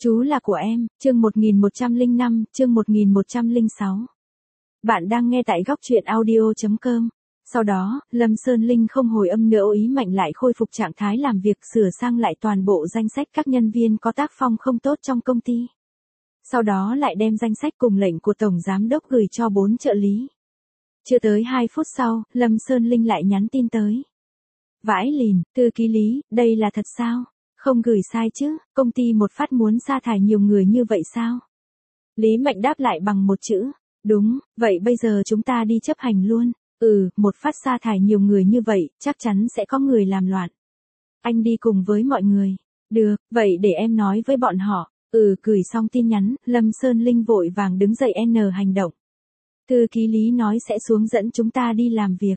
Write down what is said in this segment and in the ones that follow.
Chú là của em, chương 1105, chương 1106. Bạn đang nghe tại góc truyện audio.com. Sau đó, Lâm Sơn Linh không hồi âm nữa, ý mạnh lại khôi phục trạng thái làm việc, sửa sang lại toàn bộ danh sách các nhân viên có tác phong không tốt trong công ty. Sau đó lại đem danh sách cùng lệnh của Tổng Giám Đốc gửi cho 4 trợ lý. Chưa tới 2 phút sau, Lâm Sơn Linh lại nhắn tin tới. Vãi lìn, thư ký Lý, đây là thật sao? Không gửi sai chứ, công ty một phát muốn sa thải nhiều người như vậy sao? Lý Mạnh đáp lại bằng một chữ. Đúng, vậy bây giờ chúng ta đi chấp hành luôn. Một phát sa thải nhiều người như vậy, chắc chắn sẽ có người làm loạn. Anh đi cùng với mọi người. Được, vậy để em nói với bọn họ. Gửi xong tin nhắn, Lâm Sơn Linh vội vàng đứng dậy hành động. Thư ký Lý nói sẽ xuống dẫn chúng ta đi làm việc.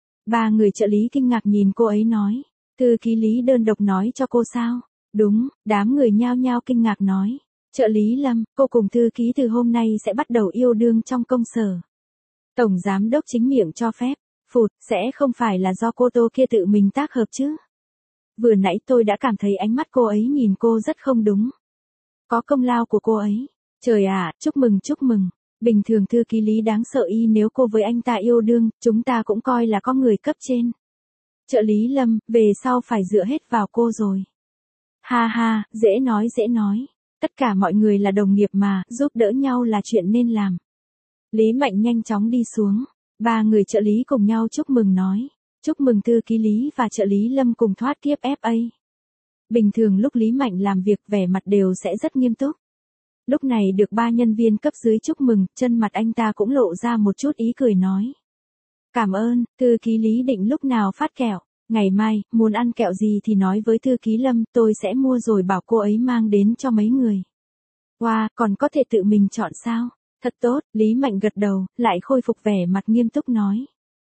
3 người trợ lý kinh ngạc nhìn cô ấy nói. Thư ký Lý đơn độc nói cho cô sao? Đúng, đám người nhao nhao kinh ngạc nói. Trợ lý Lâm, cô cùng thư ký từ hôm nay sẽ bắt đầu yêu đương trong công sở. Tổng Giám Đốc chính miệng cho phép. Sẽ không phải là do cô Tô kia tự mình tác hợp chứ? Vừa nãy tôi đã cảm thấy ánh mắt cô ấy nhìn cô rất không đúng. Có công lao của cô ấy. Trời ạ, chúc mừng chúc mừng. Bình thường thư ký Lý đáng sợ nếu cô với anh ta yêu đương, chúng ta cũng coi là có người cấp trên. Trợ lý Lâm, về sau phải dựa hết vào cô rồi. Ha ha, dễ nói. Tất cả mọi người là đồng nghiệp mà, giúp đỡ nhau là chuyện nên làm. Lý Mạnh nhanh chóng đi xuống. 3 người trợ lý cùng nhau chúc mừng nói. Chúc mừng thư ký Lý và trợ lý Lâm cùng thoát kiếp FA. Bình thường lúc Lý Mạnh làm việc vẻ mặt đều sẽ rất nghiêm túc. Lúc này được 3 nhân viên cấp dưới chúc mừng, chân mặt anh ta cũng lộ ra một chút ý cười nói. Cảm ơn, thư ký Lý định lúc nào phát kẹo. Ngày mai, muốn ăn kẹo gì thì nói với thư ký Lâm, tôi sẽ mua rồi bảo cô ấy mang đến cho mấy người. Wow, còn có thể tự mình chọn sao? Thật tốt, Lý Mạnh gật đầu, lại khôi phục vẻ mặt nghiêm túc nói.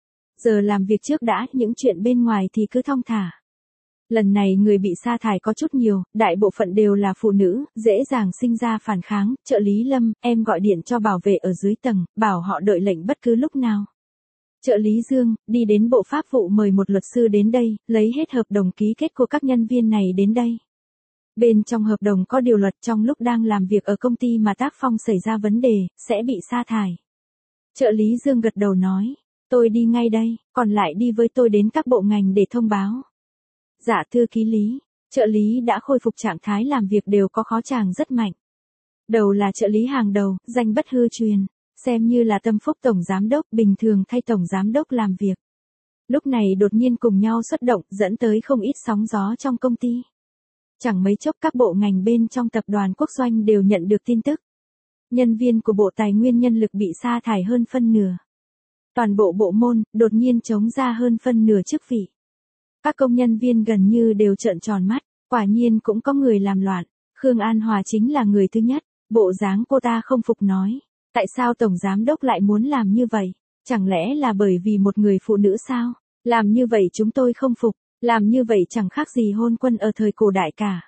Giờ làm việc trước đã, những chuyện bên ngoài thì cứ thong thả. Lần này người bị sa thải có chút nhiều, đại bộ phận đều là phụ nữ, dễ dàng sinh ra phản kháng. Trợ lý Lâm, em gọi điện cho bảo vệ ở dưới tầng, bảo họ đợi lệnh bất cứ lúc nào. Trợ lý Dương, đi đến bộ pháp vụ mời một luật sư đến đây, lấy hết hợp đồng ký kết của các nhân viên này đến đây. Bên trong hợp đồng có điều luật trong lúc đang làm việc ở công ty mà tác phong xảy ra vấn đề, sẽ bị sa thải. Trợ lý Dương gật đầu nói, tôi đi ngay đây, còn lại đi với tôi đến các bộ ngành để thông báo. Dạ thư ký Lý, trợ lý đã khôi phục trạng thái làm việc đều có khó chàng rất mạnh. Đầu là trợ lý hàng đầu, danh bất hư truyền. Xem như là tâm phúc Tổng Giám Đốc, bình thường thay Tổng Giám Đốc làm việc. Lúc này đột nhiên cùng nhau xuất động, dẫn tới không ít sóng gió trong công ty. Chẳng mấy chốc các bộ ngành bên trong tập đoàn quốc doanh đều nhận được tin tức. Nhân viên của Bộ Tài nguyên Nhân lực bị sa thải hơn phân nửa. Toàn bộ bộ môn, đột nhiên trống ra hơn phân nửa chức vị. Các công nhân viên gần như đều trợn tròn mắt, quả nhiên cũng có người làm loạn. Khương An Hòa chính là người thứ nhất, bộ dáng cô ta không phục nói. Tại sao Tổng Giám Đốc lại muốn làm như vậy? Chẳng lẽ là bởi vì một người phụ nữ sao? Làm như vậy chúng tôi không phục, làm như vậy chẳng khác gì hôn quân ở thời cổ đại cả.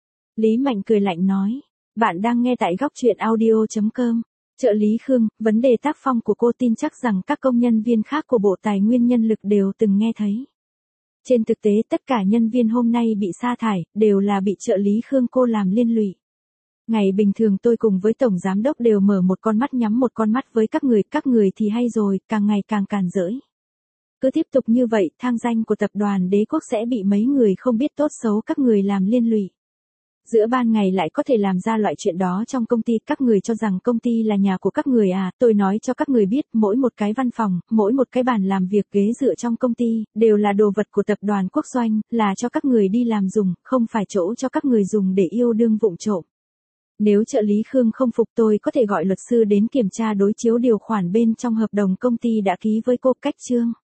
Lý Mạnh cười lạnh nói, bạn đang nghe tại góc truyện audio.com. Trợ lý Khương, vấn đề tác phong của cô tin chắc rằng các công nhân viên khác của Bộ Tài nguyên Nhân lực đều từng nghe thấy. Trên thực tế tất cả nhân viên hôm nay bị sa thải, đều là bị trợ lý Khương cô làm liên lụy. Ngày bình thường tôi cùng với Tổng Giám Đốc đều mở một con mắt nhắm một con mắt với các người thì hay rồi, càng ngày càng càn rỡi. Cứ tiếp tục như vậy, thang danh của tập đoàn Đế Quốc sẽ bị mấy người không biết tốt xấu các người làm liên lụy. Giữa ban ngày lại có thể làm ra loại chuyện đó trong công ty, các người cho rằng công ty là nhà của các người à? Tôi nói cho các người biết, mỗi một cái văn phòng, mỗi một cái bàn làm việc ghế dựa trong công ty, đều là đồ vật của tập đoàn quốc doanh, là cho các người đi làm dùng, không phải chỗ cho các người dùng để yêu đương vụng trộm. Nếu trợ lý Khương không phục tôi có thể gọi luật sư đến kiểm tra đối chiếu điều khoản bên trong hợp đồng công ty đã ký với cô. Cách chương